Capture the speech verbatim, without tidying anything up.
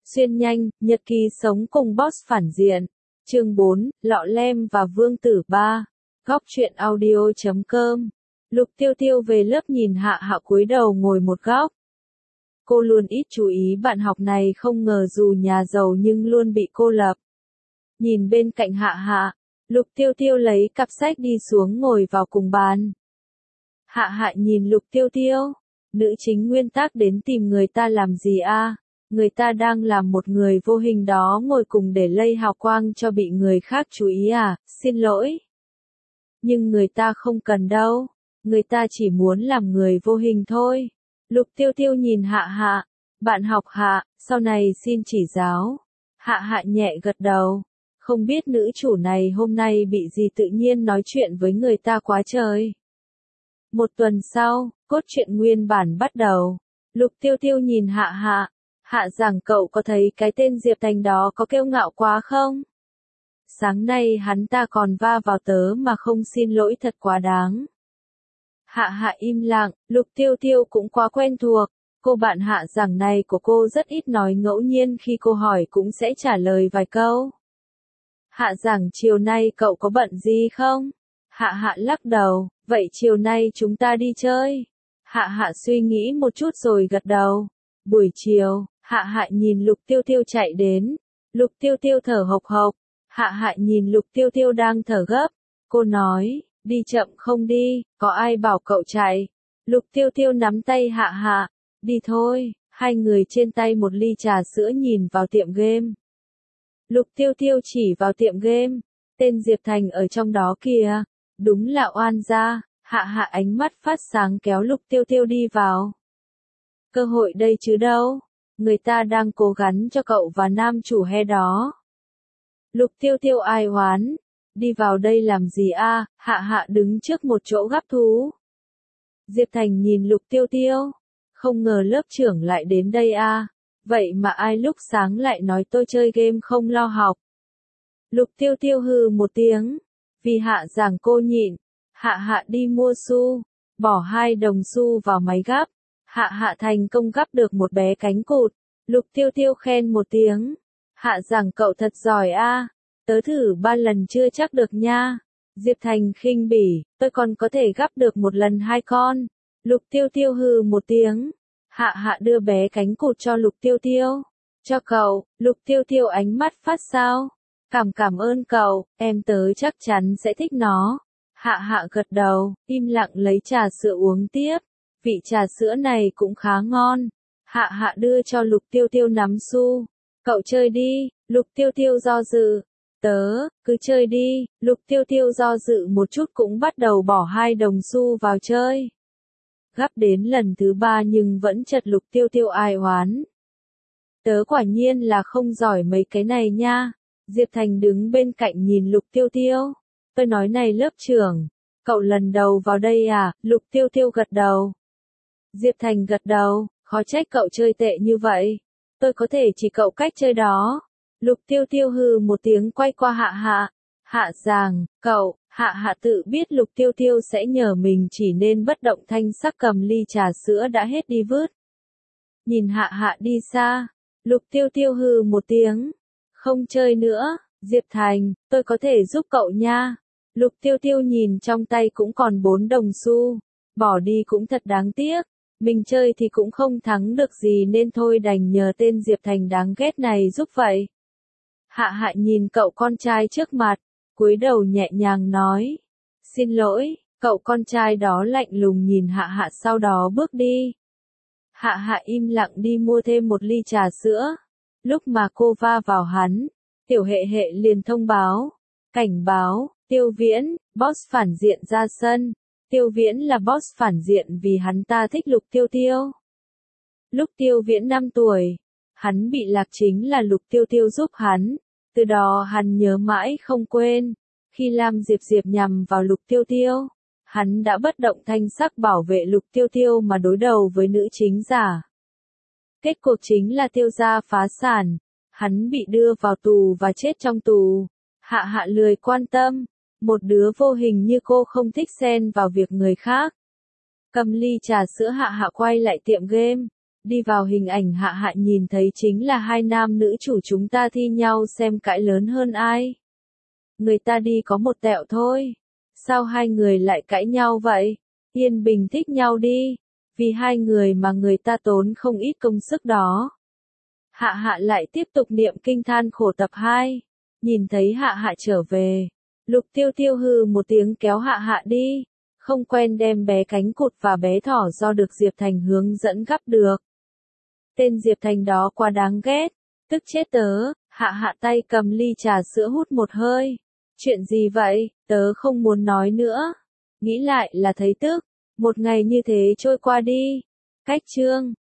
Xuyên nhanh, nhật ký sống cùng boss phản diện. Chương bốn, Lọ Lem và Vương Tử ba. Góc truyện audio chấm com. Lục Tiêu Tiêu về lớp nhìn Hạ Hạ cúi đầu ngồi một góc. Cô luôn ít chú ý bạn học này, không ngờ dù nhà giàu nhưng luôn bị cô lập. Nhìn bên cạnh Hạ Hạ, Lục Tiêu Tiêu lấy cặp sách đi xuống ngồi vào cùng bàn. Hạ Hạ nhìn Lục Tiêu Tiêu, nữ chính nguyên tác đến tìm người ta làm gì a? Người ta đang làm một người vô hình đó ngồi cùng để lây hào quang cho bị người khác chú ý à, xin lỗi. Nhưng người ta không cần đâu, người ta chỉ muốn làm người vô hình thôi. Lục Tiêu Tiêu nhìn Hạ Hạ, bạn học Hạ, sau này xin chỉ giáo. Hạ Hạ nhẹ gật đầu, không biết nữ chủ này hôm nay bị gì tự nhiên nói chuyện với người ta quá trời. Một tuần sau, cốt truyện nguyên bản bắt đầu. Lục Tiêu Tiêu nhìn Hạ Hạ. Hạ rằng cậu có thấy cái tên Diệp Thành đó có kiêu ngạo quá không? Sáng nay hắn ta còn va vào tớ mà không xin lỗi, thật quá đáng. Hạ Hạ im lặng, Lục Tiêu Tiêu cũng quá quen thuộc. Cô bạn Hạ rằng này của cô rất ít nói, ngẫu nhiên khi cô hỏi cũng sẽ trả lời vài câu. Hạ rằng chiều nay cậu có bận gì không? Hạ Hạ lắc đầu, vậy chiều nay chúng ta đi chơi. Hạ Hạ suy nghĩ một chút rồi gật đầu. Buổi chiều, Hạ Hạ nhìn Lục Tiêu Tiêu chạy đến. Lục Tiêu Tiêu thở hộc hộc. Hạ Hạ nhìn Lục Tiêu Tiêu đang thở gấp. Cô nói, đi chậm không đi, có ai bảo cậu chạy. Lục Tiêu Tiêu nắm tay Hạ Hạ. Đi thôi, hai người trên tay một ly trà sữa nhìn vào tiệm game. Lục Tiêu Tiêu chỉ vào tiệm game. Tên Diệp Thành ở trong đó kìa. Đúng là oan gia. Hạ Hạ ánh mắt phát sáng kéo Lục Tiêu Tiêu đi vào. Cơ hội đây chứ đâu. Người ta đang cố gắng cho cậu và nam chủ he đó. Lục Tiêu Tiêu ai oán. Đi vào đây làm gì a? Hạ Hạ đứng trước một chỗ gắp thú. Diệp Thành nhìn Lục Tiêu Tiêu. Không ngờ lớp trưởng lại đến đây a. Vậy mà ai lúc sáng lại nói tôi chơi game không lo học. Lục Tiêu Tiêu hừ một tiếng. Vì Hạ rằng cô nhịn. Hạ Hạ đi mua xu. Bỏ hai đồng xu vào máy gắp. Hạ Hạ thành công gắp được một bé cánh cụt. Lục Tiêu Tiêu khen một tiếng. Hạ rằng cậu thật giỏi a. Tớ thử ba lần chưa chắc được nha. Diệp Thành khinh bỉ, tôi còn có thể gắp được một lần hai con. Lục Tiêu Tiêu hừ một tiếng. Hạ Hạ đưa bé cánh cụt cho Lục Tiêu Tiêu. Cho cậu. Lục Tiêu Tiêu ánh mắt phát sao. Cảm cảm ơn cậu, em tớ chắc chắn sẽ thích nó. Hạ Hạ gật đầu, im lặng lấy trà sữa uống tiếp. Vị trà sữa này cũng khá ngon. Hạ Hạ đưa cho Lục Tiêu Tiêu nắm xu. Cậu chơi đi. Lục Tiêu Tiêu do dự. Tớ, cứ chơi đi. Lục Tiêu Tiêu do dự một chút cũng bắt đầu bỏ hai đồng xu vào chơi. Gắp đến lần thứ ba nhưng vẫn chật. Lục Tiêu Tiêu ai oán. Tớ quả nhiên là không giỏi mấy cái này nha. Diệp Thành đứng bên cạnh nhìn Lục Tiêu Tiêu. Tôi nói này lớp trưởng. Cậu lần đầu vào đây à? Lục Tiêu Tiêu gật đầu. Diệp Thành gật đầu, khó trách cậu chơi tệ như vậy. Tôi có thể chỉ cậu cách chơi đó. Lục Tiêu Tiêu hừ một tiếng quay qua Hạ Hạ. Hạ rằng, cậu, Hạ Hạ tự biết Lục Tiêu Tiêu sẽ nhờ mình chỉ nên bất động thanh sắc cầm ly trà sữa đã hết đi vứt. Nhìn Hạ Hạ đi xa, Lục Tiêu Tiêu hừ một tiếng. Không chơi nữa, Diệp Thành, tôi có thể giúp cậu nha. Lục Tiêu Tiêu nhìn trong tay cũng còn bốn đồng xu. Bỏ đi cũng thật đáng tiếc. Mình chơi thì cũng không thắng được gì nên thôi đành nhờ tên Diệp Thành đáng ghét này giúp vậy. Hạ Hạ nhìn cậu con trai trước mặt, cúi đầu nhẹ nhàng nói. Xin lỗi, cậu con trai đó lạnh lùng nhìn Hạ Hạ sau đó bước đi. Hạ Hạ im lặng đi mua thêm một ly trà sữa. Lúc mà cô va vào hắn, Tiểu Hệ Hệ liền thông báo. Cảnh báo, Tiêu Viễn, boss phản diện ra sân. Tiêu Viễn là boss phản diện vì hắn ta thích Lục Tiêu Tiêu. Lúc Tiêu Viễn năm tuổi, hắn bị lạc chính là Lục Tiêu Tiêu giúp hắn. Từ đó hắn nhớ mãi không quên. Khi Lam Diệp Diệp nhằm vào Lục Tiêu Tiêu, hắn đã bất động thanh sắc bảo vệ Lục Tiêu Tiêu mà đối đầu với nữ chính giả. Kết cuộc chính là Tiêu gia phá sản. Hắn bị đưa vào tù và chết trong tù. Hạ Hạ lười quan tâm. Một đứa vô hình như cô không thích xen vào việc người khác. Cầm ly trà sữa Hạ Hạ quay lại tiệm game. Đi vào hình ảnh Hạ Hạ nhìn thấy chính là hai nam nữ chủ chúng ta thi nhau xem cãi lớn hơn ai. Người ta đi có một tẹo thôi. Sao hai người lại cãi nhau vậy? Yên bình thích nhau đi. Vì hai người mà người ta tốn không ít công sức đó. Hạ Hạ lại tiếp tục niệm kinh than khổ tập hai. Nhìn thấy Hạ Hạ trở về. Lục Tiêu Tiêu hừ một tiếng kéo Hạ Hạ đi. Không quen đem bé cánh cụt và bé thỏ do được Diệp Thành hướng dẫn gắp được. Tên Diệp Thành đó quá đáng ghét. Tức chết tớ. Hạ Hạ tay cầm ly trà sữa hút một hơi. Chuyện gì vậy? Tớ không muốn nói nữa. Nghĩ lại là thấy tức. Một ngày như thế trôi qua đi. Cách chương.